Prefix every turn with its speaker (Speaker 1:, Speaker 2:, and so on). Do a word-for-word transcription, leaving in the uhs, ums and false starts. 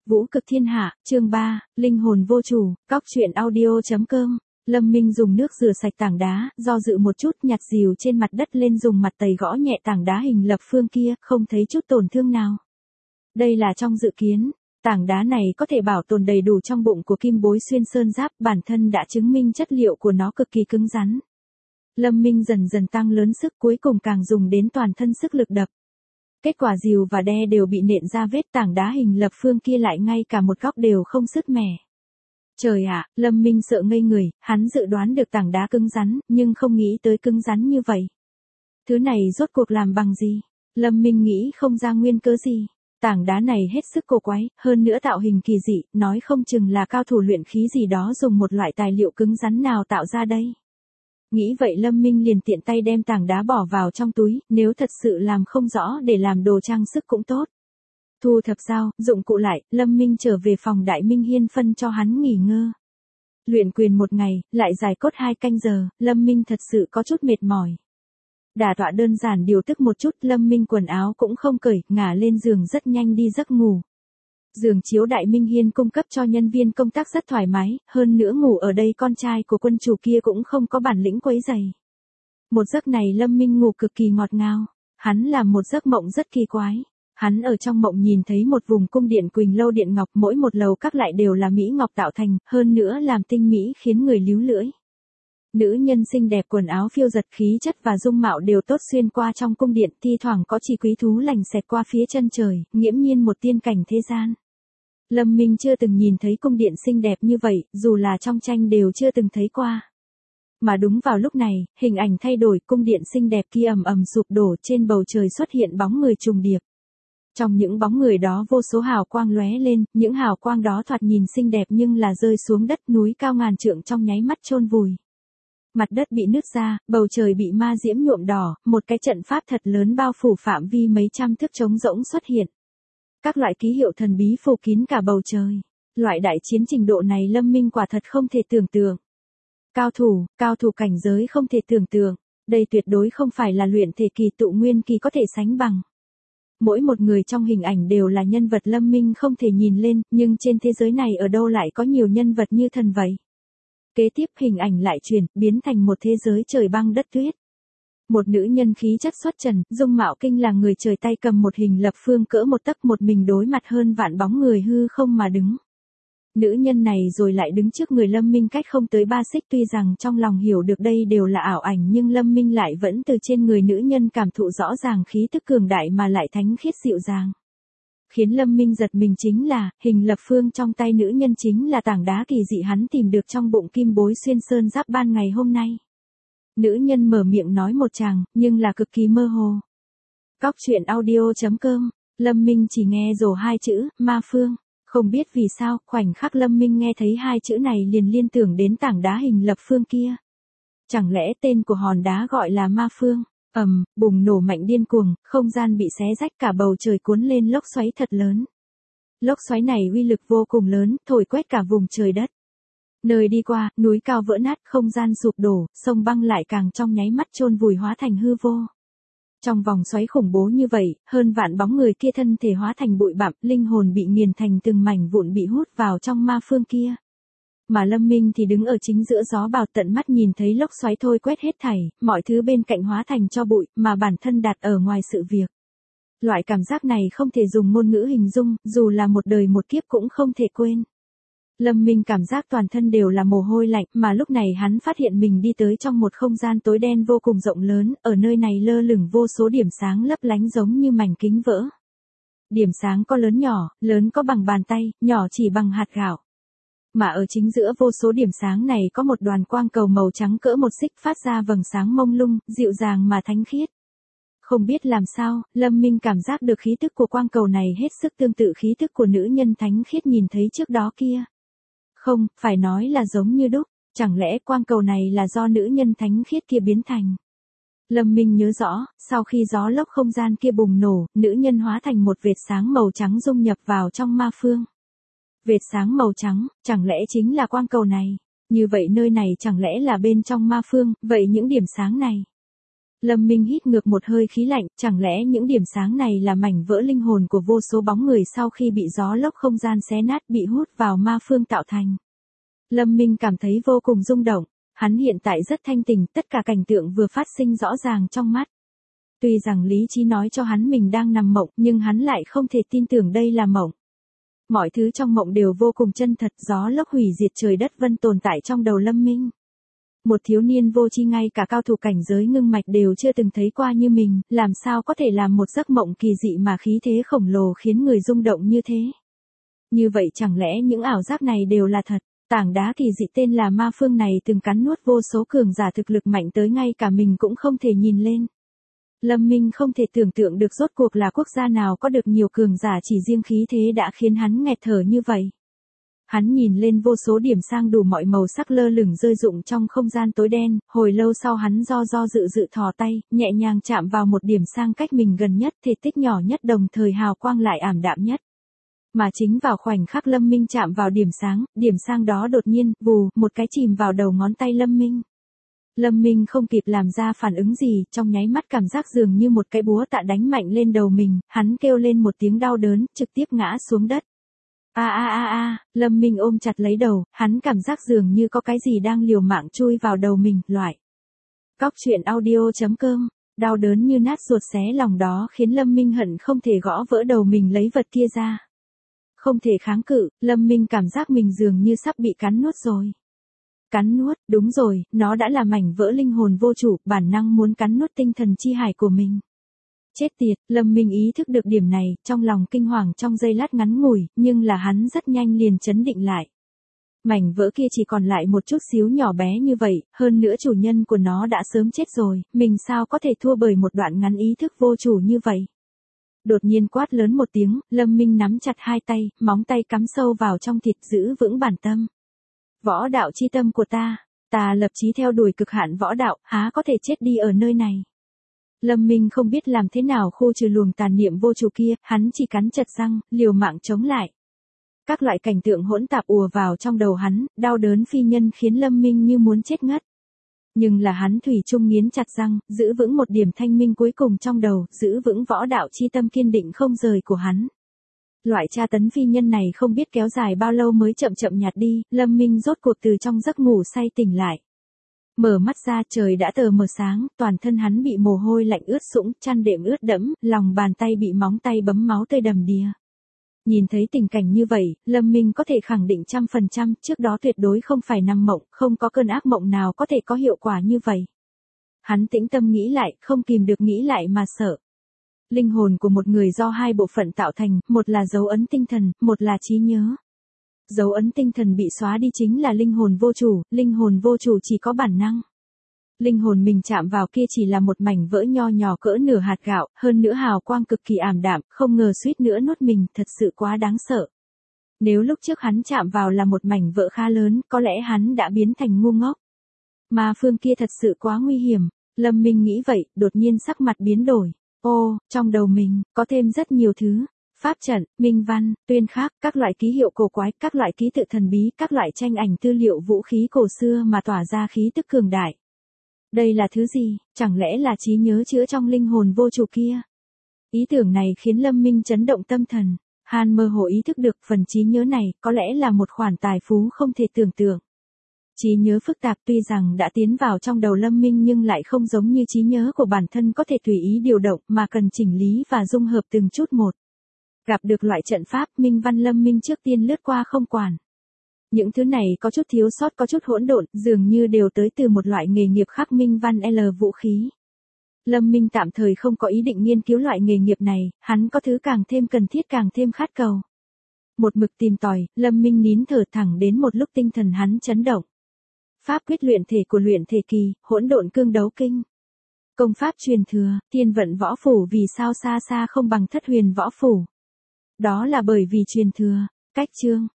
Speaker 1: Vũ cực thiên hạ, chương ba, linh hồn vô chủ, cóc truyện audio.com. Lâm Minh dùng nước rửa sạch tảng đá, do dự một chút nhặt dìu trên mặt đất lên dùng mặt tẩy gõ nhẹ tảng đá hình lập phương kia, không thấy chút tổn thương nào. Đây là trong dự kiến, tảng đá này có thể bảo tồn đầy đủ trong bụng của kim bối xuyên sơn giáp, bản thân đã chứng minh chất liệu của nó cực kỳ cứng rắn. Lâm Minh dần dần tăng lớn sức, cuối cùng càng dùng đến toàn thân sức lực đập. Kết quả dìu và đe đều bị nện ra vết, tảng đá hình lập phương kia lại ngay cả một góc đều không sứt mẻ. Trời ạ, Lâm Minh sợ ngây người, hắn dự đoán được tảng đá cứng rắn, nhưng không nghĩ tới cứng rắn như vậy. Thứ này rốt cuộc làm bằng gì? Lâm Minh nghĩ không ra nguyên cớ gì. Tảng đá này hết sức cổ quái, hơn nữa tạo hình kỳ dị, nói không chừng là cao thủ luyện khí gì đó dùng một loại tài liệu cứng rắn nào tạo ra đây. Nghĩ vậy Lâm Minh liền tiện tay đem tảng đá bỏ vào trong túi, nếu thật sự làm không rõ để làm đồ trang sức cũng tốt. Thu thập dao, dụng cụ lại, Lâm Minh trở về phòng Đại Minh Hiên phân cho hắn nghỉ ngơi. Luyện quyền một ngày, lại dài cốt hai canh giờ, Lâm Minh thật sự có chút mệt mỏi. Đả tọa đơn giản điều tức một chút, Lâm Minh quần áo cũng không cởi, ngả lên giường rất nhanh đi giấc ngủ. Giường chiếu Đại Minh Hiên cung cấp cho nhân viên công tác rất thoải mái, hơn nữa ngủ ở đây con trai của quân chủ kia cũng không có bản lĩnh quấy rầy. Một giấc này Lâm Minh ngủ cực kỳ ngọt ngào, hắn làm một giấc mộng rất kỳ quái. Hắn ở trong mộng nhìn thấy một vùng cung điện Quỳnh Lâu Điện Ngọc, mỗi một lầu các lại đều là mỹ ngọc tạo thành, hơn nữa làm tinh mỹ khiến người líu lưỡi. Nữ nhân xinh đẹp, quần áo phiêu giật, khí chất và dung mạo đều tốt, xuyên qua trong cung điện, thi thoảng có chỉ quý thú lành xẹt qua phía chân trời, nghiễm nhiên một tiên cảnh thế gian. Lâm Minh chưa từng nhìn thấy cung điện xinh đẹp như vậy, dù là trong tranh đều chưa từng thấy qua. Mà đúng vào lúc này, hình ảnh thay đổi, cung điện xinh đẹp kia ầm ầm sụp đổ, trên bầu trời xuất hiện bóng người trùng điệp. Trong những bóng người đó vô số hào quang lóe lên, những hào quang đó thoạt nhìn xinh đẹp nhưng là rơi xuống đất, núi cao ngàn trượng trong nháy mắt chôn vùi. Mặt đất bị nứt ra, bầu trời bị ma diễm nhuộm đỏ, một cái trận pháp thật lớn bao phủ phạm vi mấy trăm thước trống rỗng xuất hiện. Các loại ký hiệu thần bí phủ kín cả bầu trời. Loại đại chiến trình độ này Lâm Minh quả thật không thể tưởng tượng. Cao thủ, cao thủ cảnh giới không thể tưởng tượng. Đây tuyệt đối không phải là luyện thể kỳ tụ nguyên kỳ có thể sánh bằng. Mỗi một người trong hình ảnh đều là nhân vật Lâm Minh không thể nhìn lên, nhưng trên thế giới này ở đâu lại có nhiều nhân vật như thần vậy. Kế tiếp hình ảnh lại chuyển, biến thành một thế giới trời băng đất tuyết. Một nữ nhân khí chất xuất trần, dung mạo kinh là người, trời, tay cầm một hình lập phương cỡ một tấc, một mình đối mặt hơn vạn bóng người hư không mà đứng. Nữ nhân này rồi lại đứng trước người Lâm Minh cách không tới ba xích, tuy rằng trong lòng hiểu được đây đều là ảo ảnh nhưng Lâm Minh lại vẫn từ trên người nữ nhân cảm thụ rõ ràng khí tức cường đại mà lại thánh khiết dịu dàng. Khiến Lâm Minh giật mình chính là, hình lập phương trong tay nữ nhân chính là tảng đá kỳ dị hắn tìm được trong bụng kim bối xuyên sơn giáp ban ngày hôm nay. Nữ nhân mở miệng nói một tràng, nhưng là cực kỳ mơ hồ. Cóc truyện audio.com, Lâm Minh chỉ nghe rồ hai chữ, ma phương. Không biết vì sao, khoảnh khắc Lâm Minh nghe thấy hai chữ này liền liên tưởng đến tảng đá hình lập phương kia. Chẳng lẽ tên của hòn đá gọi là ma phương? Ầm, bùng nổ mạnh điên cuồng, không gian bị xé rách, cả bầu trời cuốn lên lốc xoáy thật lớn. Lốc xoáy này uy lực vô cùng lớn, thổi quét cả vùng trời đất. Nơi đi qua, núi cao vỡ nát, không gian sụp đổ, sông băng lại càng trong nháy mắt chôn vùi hóa thành hư vô. Trong vòng xoáy khủng bố như vậy, hơn vạn bóng người kia thân thể hóa thành bụi bặm, linh hồn bị nghiền thành từng mảnh vụn bị hút vào trong ma phương kia. Mà Lâm Minh thì đứng ở chính giữa gió bào, tận mắt nhìn thấy lốc xoáy thôi quét hết thảy, mọi thứ bên cạnh hóa thành tro bụi, mà bản thân đặt ở ngoài sự việc. Loại cảm giác này không thể dùng ngôn ngữ hình dung, dù là một đời một kiếp cũng không thể quên. Lâm Minh cảm giác toàn thân đều là mồ hôi lạnh, mà lúc này hắn phát hiện mình đi tới trong một không gian tối đen vô cùng rộng lớn, ở nơi này lơ lửng vô số điểm sáng lấp lánh giống như mảnh kính vỡ. Điểm sáng có lớn nhỏ, lớn có bằng bàn tay, nhỏ chỉ bằng hạt gạo. Mà ở chính giữa vô số điểm sáng này có một đoàn quang cầu màu trắng cỡ một xích phát ra vầng sáng mông lung, dịu dàng mà thánh khiết. Không biết làm sao, Lâm Minh cảm giác được khí tức của quang cầu này hết sức tương tự khí tức của nữ nhân thánh khiết nhìn thấy trước đó kia. Không, phải nói là giống như đúc, chẳng lẽ quang cầu này là do nữ nhân thánh khiết kia biến thành. Lâm Minh nhớ rõ, sau khi gió lốc không gian kia bùng nổ, nữ nhân hóa thành một vệt sáng màu trắng dung nhập vào trong ma phương. Vệt sáng màu trắng, chẳng lẽ chính là quang cầu này? Như vậy nơi này chẳng lẽ là bên trong ma phương, vậy những điểm sáng này? Lâm Minh hít ngược một hơi khí lạnh, chẳng lẽ những điểm sáng này là mảnh vỡ linh hồn của vô số bóng người sau khi bị gió lốc không gian xé nát bị hút vào ma phương tạo thành. Lâm Minh cảm thấy vô cùng rung động, hắn hiện tại rất thanh tỉnh, tất cả cảnh tượng vừa phát sinh rõ ràng trong mắt. Tuy rằng lý trí nói cho hắn mình đang nằm mộng, nhưng hắn lại không thể tin tưởng đây là mộng. Mọi thứ trong mộng đều vô cùng chân thật, gió lốc hủy diệt trời đất vân tồn tại trong đầu Lâm Minh. Một thiếu niên vô tri ngay cả cao thủ cảnh giới ngưng mạch đều chưa từng thấy qua như mình, làm sao có thể làm một giấc mộng kỳ dị mà khí thế khổng lồ khiến người rung động như thế. Như vậy chẳng lẽ những ảo giác này đều là thật? Tảng đá kỳ dị tên là ma phương này từng cắn nuốt vô số cường giả thực lực mạnh tới ngay cả mình cũng không thể nhìn lên. Lâm Minh không thể tưởng tượng được rốt cuộc là quốc gia nào có được nhiều cường giả chỉ riêng khí thế đã khiến hắn nghẹt thở như vậy. Hắn nhìn lên vô số điểm sang đủ mọi màu sắc lơ lửng rơi rụng trong không gian tối đen, hồi lâu sau hắn do do dự dự thò tay, nhẹ nhàng chạm vào một điểm sang cách mình gần nhất, thể tích nhỏ nhất đồng thời hào quang lại ảm đạm nhất. Mà chính vào khoảnh khắc Lâm Minh chạm vào điểm sáng, điểm sang đó đột nhiên, vù, một cái chìm vào đầu ngón tay Lâm Minh. Lâm Minh không kịp làm ra phản ứng gì, trong nháy mắt cảm giác dường như một cái búa tạ đánh mạnh lên đầu mình, hắn kêu lên một tiếng đau đớn, trực tiếp ngã xuống đất. A a a a, Lâm Minh ôm chặt lấy đầu, hắn cảm giác dường như có cái gì đang liều mạng chui vào đầu mình, loại. Cóc truyện audio chấm com, đau đớn như nát ruột xé lòng đó khiến Lâm Minh hận không thể gõ vỡ đầu mình lấy vật kia ra. Không thể kháng cự, Lâm Minh cảm giác mình dường như sắp bị cắn nuốt rồi. Cắn nuốt, đúng rồi, nó đã là mảnh vỡ linh hồn vô chủ, bản năng muốn cắn nuốt tinh thần chi hải của mình. Chết tiệt, Lâm Minh ý thức được điểm này, trong lòng kinh hoàng trong giây lát ngắn ngủi, nhưng là hắn rất nhanh liền chấn định lại. Mảnh vỡ kia chỉ còn lại một chút xíu nhỏ bé như vậy, hơn nữa chủ nhân của nó đã sớm chết rồi, mình sao có thể thua bởi một đoạn ngắn ý thức vô chủ như vậy. Đột nhiên quát lớn một tiếng, Lâm Minh nắm chặt hai tay, móng tay cắm sâu vào trong thịt giữ vững bản tâm. Võ đạo chi tâm của ta, ta lập chí theo đuổi cực hạn võ đạo, há có thể chết đi ở nơi này. Lâm Minh không biết làm thế nào khu trừ luồng tàn niệm vô chủ kia, hắn chỉ cắn chặt răng, liều mạng chống lại. Các loại cảnh tượng hỗn tạp ùa vào trong đầu hắn, đau đớn phi nhân khiến Lâm Minh như muốn chết ngất. Nhưng là hắn thủy chung nghiến chặt răng, giữ vững một điểm thanh minh cuối cùng trong đầu, giữ vững võ đạo chi tâm kiên định không rời của hắn. Loại tra tấn phi nhân này không biết kéo dài bao lâu mới chậm chậm nhạt đi, Lâm Minh rốt cuộc từ trong giấc ngủ say tỉnh lại. Mở mắt ra trời đã tờ mờ sáng, toàn thân hắn bị mồ hôi lạnh ướt sũng, chăn đệm ướt đẫm, lòng bàn tay bị móng tay bấm máu tươi đầm đìa. Nhìn thấy tình cảnh như vậy, Lâm Minh có thể khẳng định trăm phần trăm, trước đó tuyệt đối không phải nằm mộng, không có cơn ác mộng nào có thể có hiệu quả như vậy. Hắn tĩnh tâm nghĩ lại, không kìm được nghĩ lại mà sợ. Linh hồn của một người do hai bộ phận tạo thành, một là dấu ấn tinh thần, một là trí nhớ. Dấu ấn tinh thần bị xóa đi chính là linh hồn vô chủ, linh hồn vô chủ chỉ có bản năng. Linh hồn mình chạm vào kia chỉ là một mảnh vỡ nho nhỏ cỡ nửa hạt gạo, hơn nữa hào quang cực kỳ ảm đạm, không ngờ suýt nữa nuốt mình, thật sự quá đáng sợ. Nếu lúc trước hắn chạm vào là một mảnh vỡ khá lớn, có lẽ hắn đã biến thành ngu ngốc. Mà phương kia thật sự quá nguy hiểm, Lâm Minh nghĩ vậy, đột nhiên sắc mặt biến đổi. Ô, trong đầu mình, có thêm rất nhiều thứ. Pháp trận, minh văn, tuyên khắc, các loại ký hiệu cổ quái, các loại ký tự thần bí, các loại tranh ảnh tư liệu vũ khí cổ xưa mà tỏa ra khí tức cường đại. Đây là thứ gì, chẳng lẽ là trí nhớ chứa trong linh hồn vô chủ kia? Ý tưởng này khiến Lâm Minh chấn động tâm thần, hắn mơ hồ ý thức được phần trí nhớ này có lẽ là một khoản tài phú không thể tưởng tượng. Trí nhớ phức tạp tuy rằng đã tiến vào trong đầu Lâm Minh nhưng lại không giống như trí nhớ của bản thân có thể tùy ý điều động mà cần chỉnh lý và dung hợp từng chút một. Gặp được loại trận pháp minh văn Lâm Minh trước tiên lướt qua không quản. Những thứ này có chút thiếu sót có chút hỗn độn, dường như đều tới từ một loại nghề nghiệp khắc minh văn L vũ khí. Lâm Minh tạm thời không có ý định nghiên cứu loại nghề nghiệp này, hắn có thứ càng thêm cần thiết càng thêm khát cầu. Một mực tìm tòi, Lâm Minh nín thở thẳng đến một lúc tinh thần hắn chấn động. Pháp quyết luyện thể của luyện thể kỳ, hỗn độn cương đấu kinh. Công pháp truyền thừa, thiên vận võ phủ vì sao xa xa không bằng thất huyền võ phủ. Đó là bởi vì truyền thừa, cách chương,